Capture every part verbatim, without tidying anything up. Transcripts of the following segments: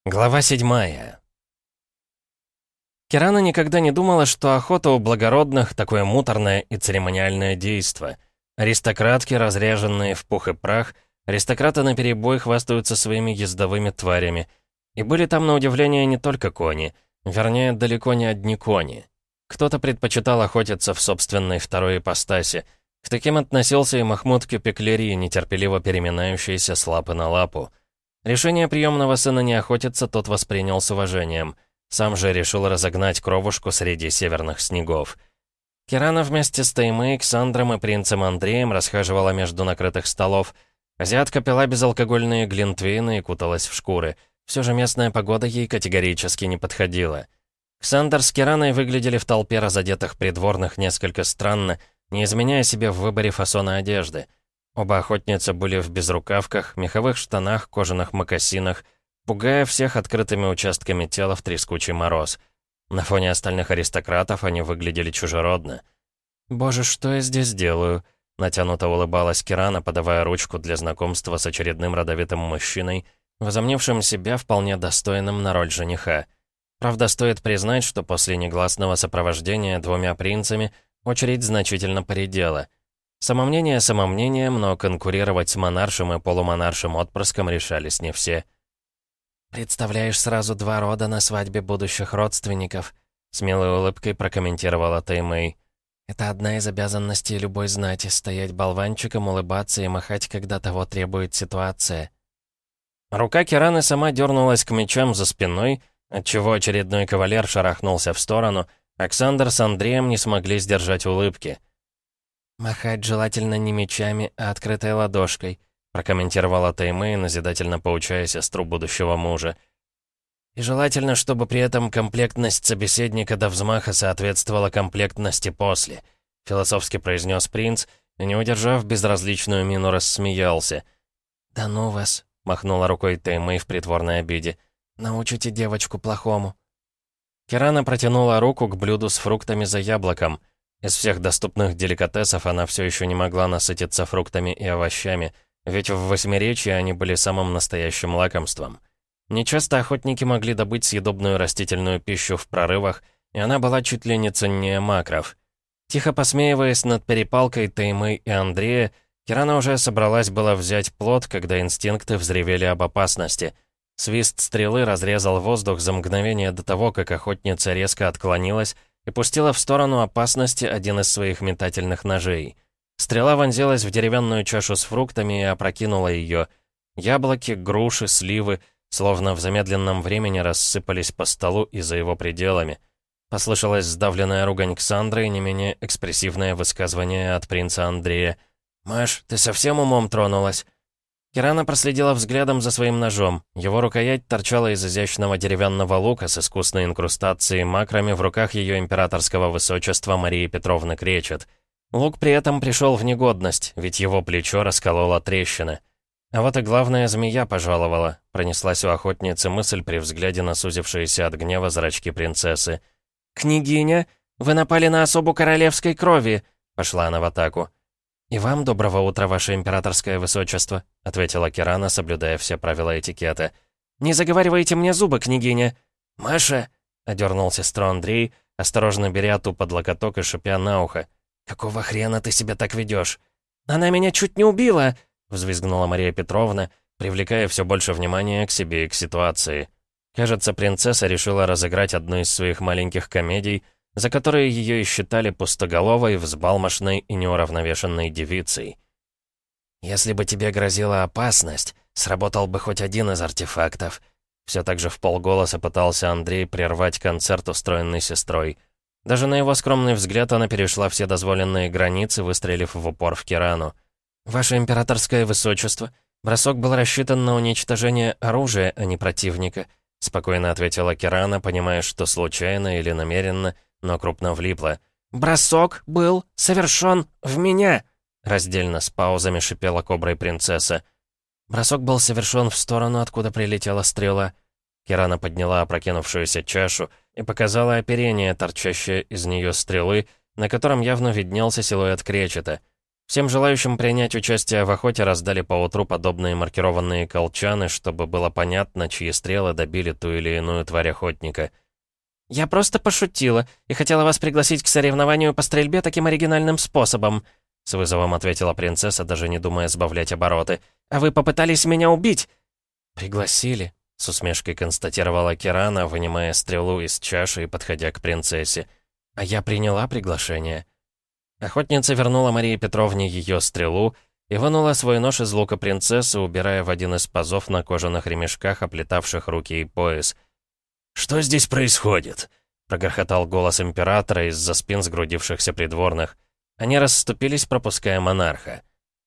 Глава седьмая. Кирана никогда не думала, что охота у благородных — такое муторное и церемониальное действо. Аристократки, разряженные в пух и прах, аристократы наперебой хвастаются своими ездовыми тварями. И были там, на удивление, не только кони, вернее, далеко не одни кони. Кто-то предпочитал охотиться в собственной второй ипостаси. К таким относился и Махмуд Кюпеклери, нетерпеливо переминающийся с лапы на лапу. Решение приемного сына не охотиться тот воспринял с уважением. Сам же решил разогнать кровушку среди северных снегов. Кирана вместе с Таймэй, Ксандром и принцем Андреем расхаживала между накрытых столов. Азиатка пила безалкогольные глинтвейны и куталась в шкуры. Все же местная погода ей категорически не подходила. Ксандр с Кираной выглядели в толпе разодетых придворных несколько странно, не изменяя себе в выборе фасона одежды. Оба охотницы были в безрукавках, меховых штанах, кожаных мокасинах, пугая всех открытыми участками тела в трескучий мороз. На фоне остальных аристократов они выглядели чужеродно. «Боже, что я здесь делаю?» — натянуто улыбалась Кирана, подавая ручку для знакомства с очередным родовитым мужчиной, возомнившим себя вполне достойным на роль жениха. Правда, стоит признать, что после негласного сопровождения двумя принцами очередь значительно поредела. Самомнение самомнением, но конкурировать с монаршем и полумонаршим отпрыском решались не все. «Представляешь сразу два рода на свадьбе будущих родственников», — смелой улыбкой прокомментировала Таймэй. «Это одна из обязанностей любой знати — стоять болванчиком, улыбаться и махать, когда того требует ситуация». Рука Кираны сама дернулась к мечам за спиной, отчего очередной кавалер шарахнулся в сторону, а Ксандр с Андреем не смогли сдержать улыбки. «Махать желательно не мечами, а открытой ладошкой», прокомментировала Таймэй, назидательно поучая сестру будущего мужа. «И желательно, чтобы при этом комплектность собеседника до взмаха соответствовала комплектности после», философски произнес принц, и, не удержав безразличную мину, рассмеялся. «Да ну вас», — махнула рукой Таймэй в притворной обиде, «научите девочку плохому». Кирана протянула руку к блюду с фруктами за яблоком. Из всех доступных деликатесов она все еще не могла насытиться фруктами и овощами, ведь в Восьмеречье они были самым настоящим лакомством. Нечасто охотники могли добыть съедобную растительную пищу в прорывах, и она была чуть ли не ценнее макров. Тихо посмеиваясь над перепалкой Таймэй и Андрея, Кирана уже собралась была взять плод, когда инстинкты взревели об опасности. Свист стрелы разрезал воздух за мгновение до того, как охотница резко отклонилась и пустила в сторону опасности один из своих метательных ножей. Стрела вонзилась в деревянную чашу с фруктами и опрокинула ее. Яблоки, груши, сливы, словно в замедленном времени, рассыпались по столу и за его пределами. Послышалась сдавленная ругань Ксандры и не менее экспрессивное высказывание от принца Андрея. «Маш, ты совсем умом тронулась?» Кирана проследила взглядом за своим ножом. Его рукоять торчала из изящного деревянного лука с искусной инкрустацией макрами в руках ее императорского высочества Марии Петровны Кречет. Лук при этом пришел в негодность, ведь его плечо расколола трещина. А вот и главная змея пожаловала, пронеслась у охотницы мысль при взгляде на сузившиеся от гнева зрачки принцессы. «Княгиня, вы напали на особу королевской крови!» — пошла она в атаку. «И вам доброго утра, ваше императорское высочество», — ответила Кирана, соблюдая все правила этикета. «Не заговаривайте мне зубы, княгиня!» «Маша!» — одернул сестру Андрей, осторожно беря ту под локоток и шипя на ухо. «Какого хрена ты себя так ведешь?» «Она меня чуть не убила!» — взвизгнула Мария Петровна, привлекая все больше внимания к себе и к ситуации. Кажется, принцесса решила разыграть одну из своих маленьких комедий, за которые ее и считали пустоголовой, взбалмошной и неуравновешенной девицей. «Если бы тебе грозила опасность, сработал бы хоть один из артефактов». Все так же вполголоса пытался Андрей прервать концерт, устроенный сестрой. Даже на его скромный взгляд она перешла все дозволенные границы, выстрелив в упор в Кирану. «Ваше императорское высочество, бросок был рассчитан на уничтожение оружия, а не противника», спокойно ответила Кирана, понимая, что случайно или намеренно, но крупно влипла. «Бросок был совершен в меня!» Раздельно с паузами шипела коброй принцесса. «Бросок был совершен в сторону, откуда прилетела стрела». Кирана подняла опрокинувшуюся чашу и показала оперение, торчащее из нее стрелы, на котором явно виднелся силуэт Кречета. Всем желающим принять участие в охоте раздали поутру подобные маркированные колчаны, чтобы было понятно, чьи стрелы добили ту или иную тварь охотника. «Я просто пошутила и хотела вас пригласить к соревнованию по стрельбе таким оригинальным способом», с вызовом ответила принцесса, даже не думая сбавлять обороты. «А вы попытались меня убить!» «Пригласили», — с усмешкой констатировала Кирана, вынимая стрелу из чаши и подходя к принцессе. «А я приняла приглашение». Охотница вернула Марии Петровне ее стрелу и вынула свой нож из лука принцессы, убирая в один из пазов на кожаных ремешках, оплетавших руки и пояс. «Что здесь происходит?» — прогрохотал голос императора из-за спин сгрудившихся придворных. Они расступились, пропуская монарха.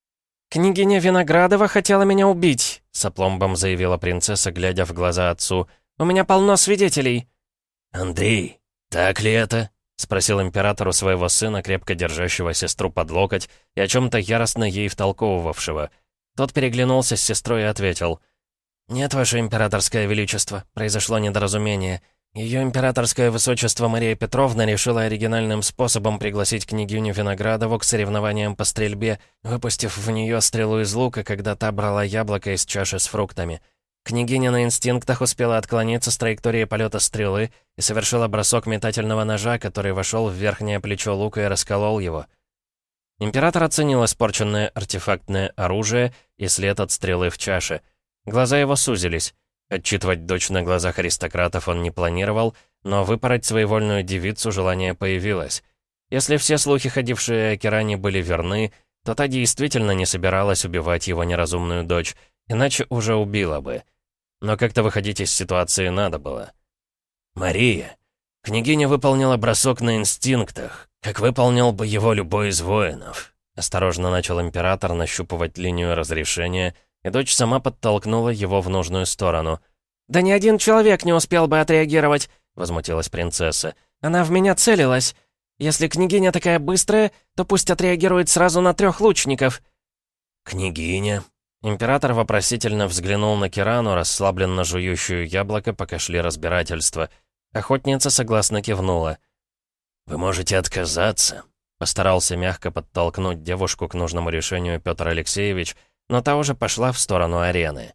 «Княгиня Виноградова хотела меня убить», — с опломбом заявила принцесса, глядя в глаза отцу. «У меня полно свидетелей». «Андрей, так ли это?» — спросил император у своего сына, крепко держащего сестру под локоть и о чем-то яростно ей втолковывавшего. Тот переглянулся с сестрой и ответил. «Нет, ваше императорское величество, произошло недоразумение. Ее императорское высочество Мария Петровна решила оригинальным способом пригласить княгиню Виноградову к соревнованиям по стрельбе, выпустив в нее стрелу из лука, когда та брала яблоко из чаши с фруктами. Княгиня на инстинктах успела отклониться с траектории полета стрелы и совершила бросок метательного ножа, который вошел в верхнее плечо лука и расколол его». Император оценил испорченное артефактное оружие и след от стрелы в чаше. Глаза его сузились. Отчитывать дочь на глазах аристократов он не планировал, но выпороть своевольную девицу желание появилось. Если все слухи, ходившие о Киране, были верны, то та действительно не собиралась убивать его неразумную дочь, иначе уже убила бы. Но как-то выходить из ситуации надо было. «Мария, княгиня выполнила бросок на инстинктах, как выполнил бы его любой из воинов», осторожно начал император нащупывать линию разрешения, и дочь сама подтолкнула его в нужную сторону. «Да ни один человек не успел бы отреагировать», — возмутилась принцесса. «Она в меня целилась. Если княгиня такая быстрая, то пусть отреагирует сразу на трех лучников». «Княгиня?» Император вопросительно взглянул на Кирану, расслабленно жующую яблоко, пока шли разбирательства. Охотница согласно кивнула. «Вы можете отказаться», — постарался мягко подтолкнуть девушку к нужному решению Петр Алексеевич, но та уже пошла в сторону арены.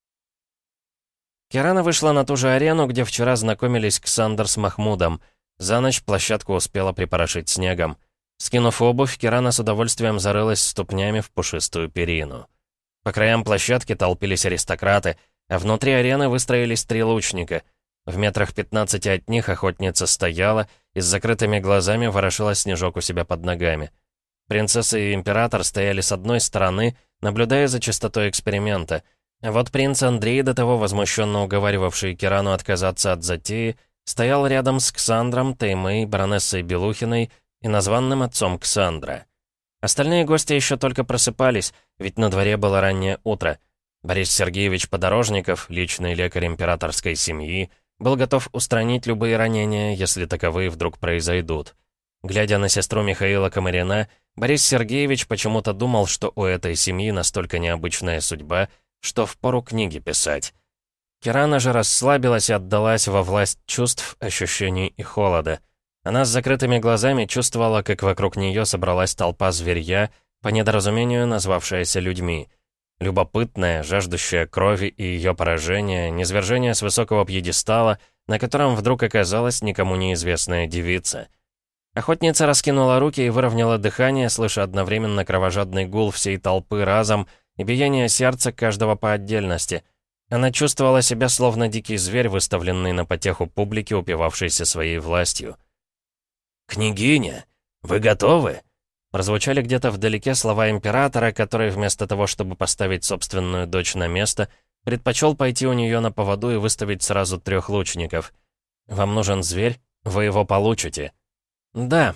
Кирана вышла на ту же арену, где вчера знакомились Ксандр с Махмудом. За ночь площадку успела припорошить снегом. Скинув обувь, Кирана с удовольствием зарылась ступнями в пушистую перину. По краям площадки толпились аристократы, а внутри арены выстроились три лучника. В метрах пятнадцати от них охотница стояла и с закрытыми глазами ворошила снежок у себя под ногами. Принцесса и император стояли с одной стороны, наблюдая за чистотой эксперимента. А вот принц Андрей, до того возмущенно уговаривавший Кирану отказаться от затеи, стоял рядом с Ксандром, Теймой, баронессой Белухиной и названным отцом Ксандра. Остальные гости еще только просыпались, ведь на дворе было раннее утро. Борис Сергеевич Подорожников, личный лекарь императорской семьи, был готов устранить любые ранения, если таковые вдруг произойдут. Глядя на сестру Михаила Комарина, Борис Сергеевич почему-то думал, что у этой семьи настолько необычная судьба, что впору книги писать. Кирана же расслабилась и отдалась во власть чувств, ощущений и холода. Она с закрытыми глазами чувствовала, как вокруг нее собралась толпа зверья, по недоразумению назвавшаяся людьми. Любопытная, жаждущая крови и ее поражения, низвержение с высокого пьедестала, на котором вдруг оказалась никому неизвестная девица. Охотница раскинула руки и выровняла дыхание, слыша одновременно кровожадный гул всей толпы разом и биение сердца каждого по отдельности. Она чувствовала себя словно дикий зверь, выставленный на потеху публики, упивавшейся своей властью. «Княгиня, вы готовы?» Прозвучали где-то вдалеке слова императора, который вместо того, чтобы поставить собственную дочь на место, предпочел пойти у нее на поводу и выставить сразу трех лучников. «Вам нужен зверь? Вы его получите». «Да».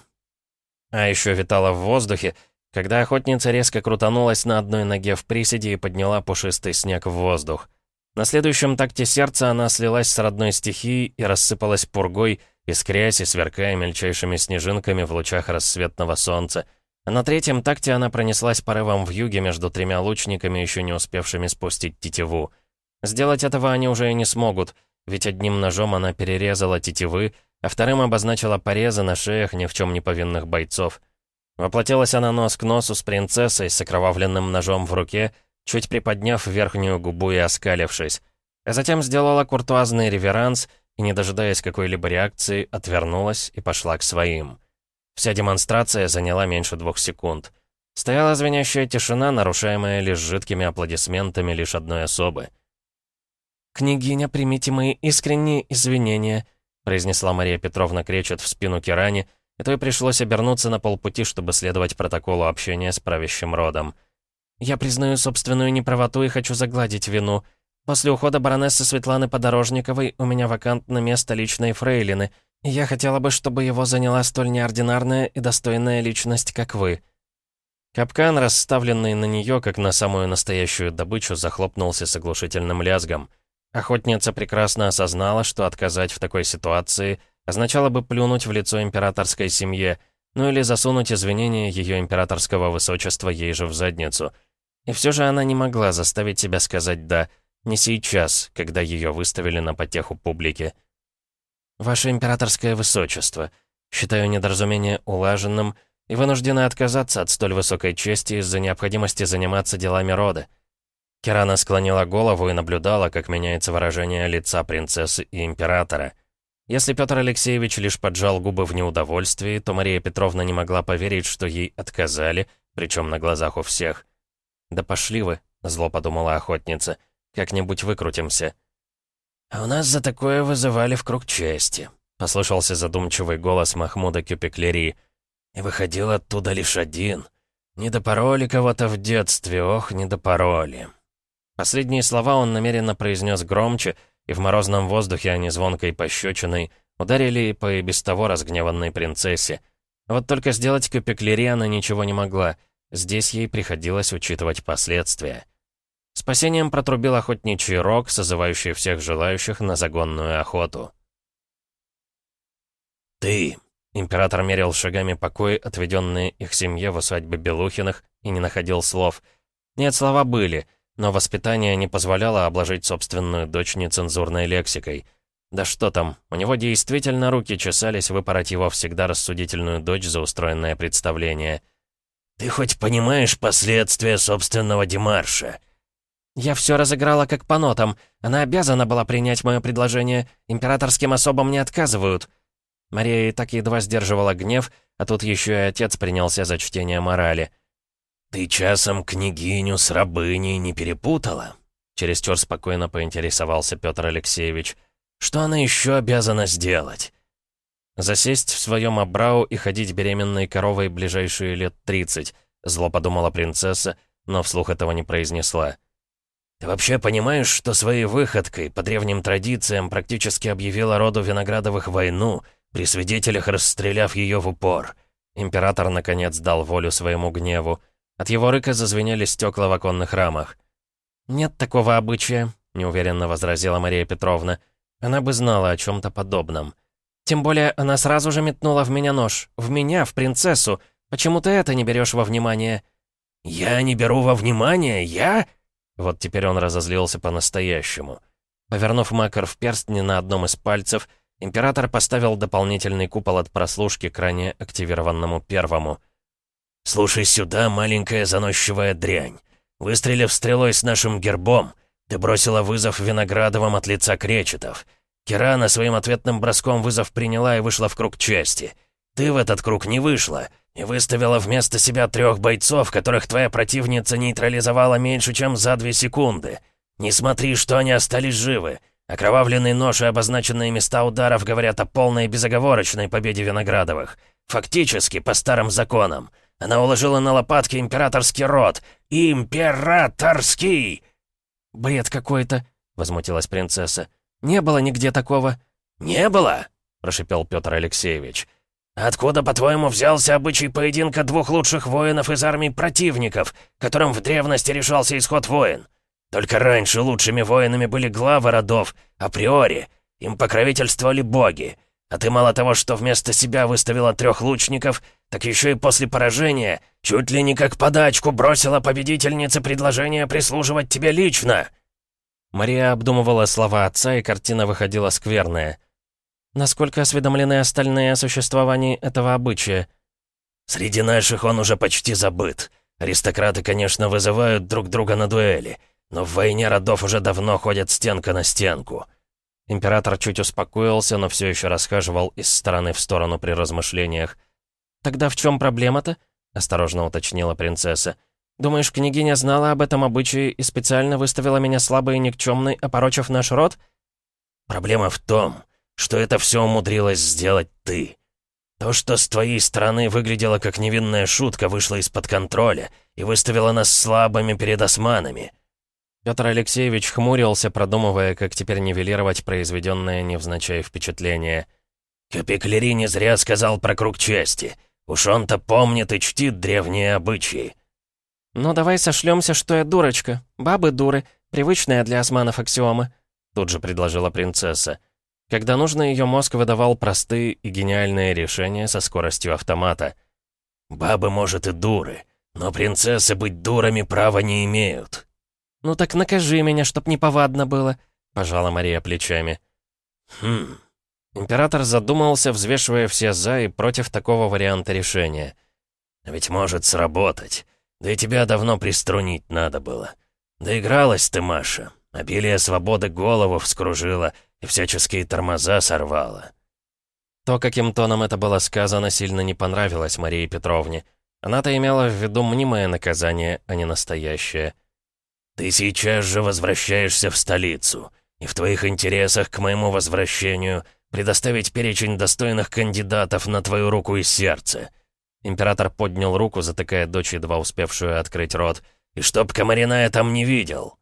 А еще витала в воздухе, когда охотница резко крутанулась на одной ноге в приседе и подняла пушистый снег в воздух. На следующем такте сердца она слилась с родной стихией и рассыпалась пургой, искрясь и сверкая мельчайшими снежинками в лучах рассветного солнца. А на третьем такте она пронеслась порывом вьюги между тремя лучниками, еще не успевшими спустить тетиву. Сделать этого они уже и не смогут, ведь одним ножом она перерезала тетивы, а вторым обозначила порезы на шеях ни в чем не повинных бойцов. Воплотилась она нос к носу с принцессой с окровавленным ножом в руке, чуть приподняв верхнюю губу и оскалившись. А затем сделала куртуазный реверанс и, не дожидаясь какой-либо реакции, отвернулась и пошла к своим. Вся демонстрация заняла меньше двух секунд. Стояла звенящая тишина, нарушаемая лишь жидкими аплодисментами лишь одной особы. «Княгиня, примите мои искренние извинения», произнесла Мария Петровна Кречет в спину Киране, и той пришлось обернуться на полпути, чтобы следовать протоколу общения с правящим родом. «Я признаю собственную неправоту и хочу загладить вину. После ухода баронессы Светланы Подорожниковой у меня вакантно место личной фрейлины, и я хотела бы, чтобы его заняла столь неординарная и достойная личность, как вы». Капкан, расставленный на нее, как на самую настоящую добычу, захлопнулся с оглушительным лязгом. Охотница прекрасно осознала, что отказать в такой ситуации означало бы плюнуть в лицо императорской семье, ну или засунуть извинения ее императорского высочества ей же в задницу. И все же она не могла заставить себя сказать «да», не сейчас, когда ее выставили на потеху публики. «Ваше императорское высочество, считаю недоразумение улаженным и вынуждена отказаться от столь высокой чести из-за необходимости заниматься делами рода». Кирана склонила голову и наблюдала, как меняется выражение лица принцессы и императора. Если Петр Алексеевич лишь поджал губы в неудовольствии, то Мария Петровна не могла поверить, что ей отказали, причем на глазах у всех. «Да пошли вы», — зло подумала охотница, — «как-нибудь выкрутимся». «А у нас за такое вызывали в круг чести», — послышался задумчивый голос Махмуда Кюпеклери. «И выходил оттуда лишь один. Не допороли кого-то в детстве, ох, не допороли». Последние слова он намеренно произнес громче, и в морозном воздухе они звонкой пощечиной ударили по и без того разгневанной принцессе. Вот только сделать Кюпеклери она ничего не могла. Здесь ей приходилось учитывать последствия. Спасением протрубил охотничий рог, созывающий всех желающих на загонную охоту. «Ты!» — император мерил шагами покои, отведенные их семье в усадьбе Белухиных, и не находил слов. Нет, слова были, но воспитание не позволяло обложить собственную дочь нецензурной лексикой. Да что там, у него действительно руки чесались выпороть его всегда рассудительную дочь за устроенное представление. «Ты хоть понимаешь последствия собственного демарша?» «Я все разыграла как по нотам. Она обязана была принять мое предложение. Императорским особам не отказывают». Мария и так едва сдерживала гнев, а тут еще и отец принялся за чтение морали. «Ты часом княгиню с рабыней не перепутала?» Чересчур спокойно поинтересовался Петр Алексеевич. «Что она еще обязана сделать?» «Засесть в своем абрау и ходить беременной коровой ближайшие лет тридцать», зло подумала принцесса, но вслух этого не произнесла. «Ты вообще понимаешь, что своей выходкой, по древним традициям, практически объявила роду Виноградовых войну, при свидетелях расстреляв ее в упор?» Император, наконец, дал волю своему гневу. От его рыка зазвенели стекла в оконных рамах. «Нет такого обычая», — неуверенно возразила Мария Петровна. Она бы знала о чем-то подобном. «Тем более она сразу же метнула в меня нож. В меня, в принцессу. Почему ты это не берешь во внимание?» «Я не беру во внимание? Я?» Вот теперь он разозлился по-настоящему. Повернув макар в перстне на одном из пальцев, император поставил дополнительный купол от прослушки к ранее активированному первому. «Слушай сюда, маленькая заносчивая дрянь. Выстрелив стрелой с нашим гербом, ты бросила вызов Виноградовым от лица Кречетов. Кирана своим ответным броском вызов приняла и вышла в круг чести. Ты в этот круг не вышла и выставила вместо себя трех бойцов, которых твоя противница нейтрализовала меньше, чем за две секунды. Не смотри, что они остались живы. Окровавленный нож и обозначенные места ударов говорят о полной и безоговорочной победе Виноградовых. Фактически, по старым законам. Она уложила на лопатки императорский род. Императорский!» «Бред какой-то», — возмутилась принцесса. «Не было нигде такого». «Не было?» — прошипел Петр Алексеевич. «Откуда, по-твоему, взялся обычай поединка двух лучших воинов из армий противников, которым в древности решался исход войн? Только раньше лучшими воинами были главы родов, априори. Им покровительствовали боги. А ты мало того, что вместо себя выставила трех лучников, так еще и после поражения чуть ли не как подачку бросила победительнице предложение прислуживать тебе лично». Мария обдумывала слова отца, и картина выходила скверная. «Насколько осведомлены остальные о существовании этого обычая?» Среди наших он уже почти забыт. Аристократы, конечно, вызывают друг друга на дуэли, но в войне родов уже давно ходят стенка на стенку». Император чуть успокоился, но все еще расхаживал из стороны в сторону при размышлениях. «Тогда в чем проблема-то?» — осторожно уточнила принцесса. «Думаешь, княгиня знала об этом обычае и специально выставила меня слабой и никчемной, опорочив наш род?» «Проблема в том, что это все умудрилась сделать ты. То, что с твоей стороны выглядело как невинная шутка, вышло из-под контроля и выставило нас слабыми перед османами». Петр Алексеевич хмурился, продумывая, как теперь нивелировать произведенное невзначай впечатление. «Капиклери не зря сказал про круг чести. Уж он-то помнит и чтит древние обычаи». «Ну давай сошлемся, что я дурочка. Бабы дуры. Привычная для османов аксиома», — тут же предложила принцесса. Когда нужно, ее мозг выдавал простые и гениальные решения со скоростью автомата. «Бабы, может, и дуры, но принцессы быть дурами права не имеют». «Ну так накажи меня, чтоб неповадно было», — пожала Мария плечами. «Хм...» Император задумался, взвешивая все «за» и против такого варианта решения. «Ведь может сработать. Да и тебя давно приструнить надо было. Доигралась ты, Маша. Обилие свободы голову вскружила и всяческие тормоза сорвала». То, каким тоном это было сказано, сильно не понравилось Марии Петровне. Она-то имела в виду мнимое наказание, а не настоящее. «Ты сейчас же возвращаешься в столицу, и в твоих интересах к моему возвращению предоставить перечень достойных кандидатов на твою руку и сердце». Император поднял руку, затыкая дочь, едва успевшую открыть рот. «И чтоб Комариная там не видел».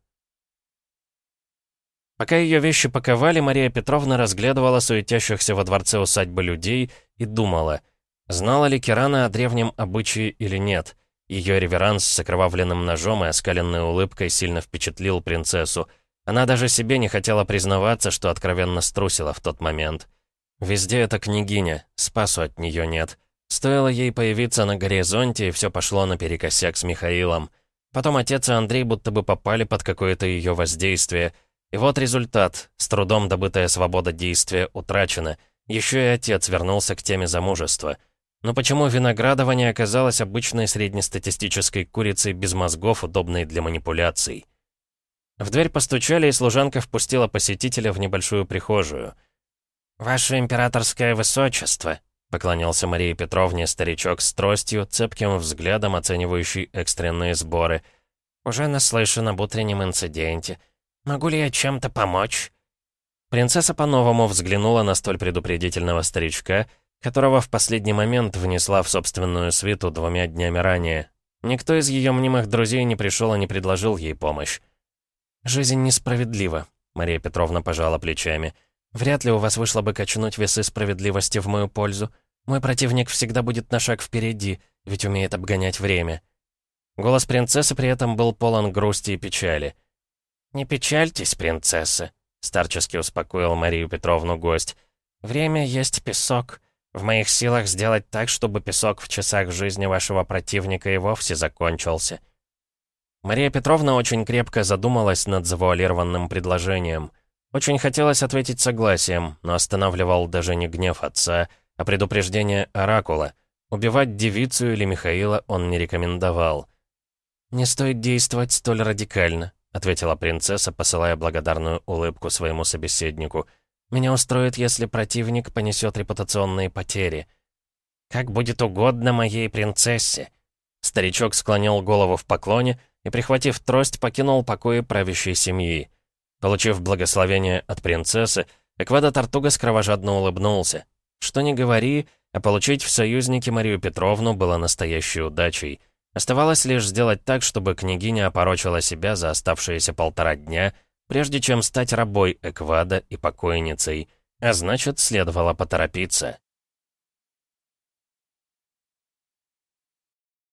Пока ее вещи паковали, Мария Петровна разглядывала суетящихся во дворце усадьбы людей и думала, знала ли Кирана о древнем обычае или нет. Ее реверанс с окровавленным ножом и оскаленной улыбкой сильно впечатлил принцессу. Она даже себе не хотела признаваться, что откровенно струсила в тот момент. Везде эта княгиня, спасу от нее нет. Стоило ей появиться на горизонте, и все пошло наперекосяк с Михаилом. Потом отец и Андрей будто бы попали под какое-то ее воздействие. И вот результат. С трудом добытая свобода действия утрачена. Еще и отец вернулся к теме замужества. Но почему Виноградова не оказалась обычной среднестатистической курицей без мозгов, удобной для манипуляций? В дверь постучали, и служанка впустила посетителя в небольшую прихожую. «Ваше императорское высочество», — поклонился Марии Петровне старичок с тростью, цепким взглядом оценивающий экстренные сборы. «Уже наслышан об утреннем инциденте. Могу ли я чем-то помочь?» Принцесса по-новому взглянула на столь предупредительного старичка, которого в последний момент внесла в собственную свиту двумя днями ранее. Никто из ее мнимых друзей не пришел и не предложил ей помощь. «Жизнь несправедлива», — Мария Петровна пожала плечами. «Вряд ли у вас вышло бы качнуть весы справедливости в мою пользу. Мой противник всегда будет на шаг впереди, ведь умеет обгонять время». Голос принцессы при этом был полон грусти и печали. «Не печальтесь, принцесса», — старчески успокоил Марию Петровну гость. «Время есть песок. В моих силах сделать так, чтобы песок в часах жизни вашего противника и вовсе закончился». Мария Петровна очень крепко задумалась над завуалированным предложением. Очень хотелось ответить согласием, но останавливал даже не гнев отца, а предупреждение оракула. Убивать девицу или Михаила он не рекомендовал. «Не стоит действовать столь радикально», — ответила принцесса, посылая благодарную улыбку своему собеседнику. «Меня устроит, если противник понесет репутационные потери». «Как будет угодно моей принцессе». Старичок склонил голову в поклоне и, прихватив трость, покинул покои правящей семьи. Получив благословение от принцессы, Эквадо Тортугас кровожадно улыбнулся. Что ни говори, а получить в союзники Марию Петровну было настоящей удачей. Оставалось лишь сделать так, чтобы княгиня опорочила себя за оставшиеся полтора дня, прежде чем стать рабой Эквадо и покойницей, а значит, следовало поторопиться.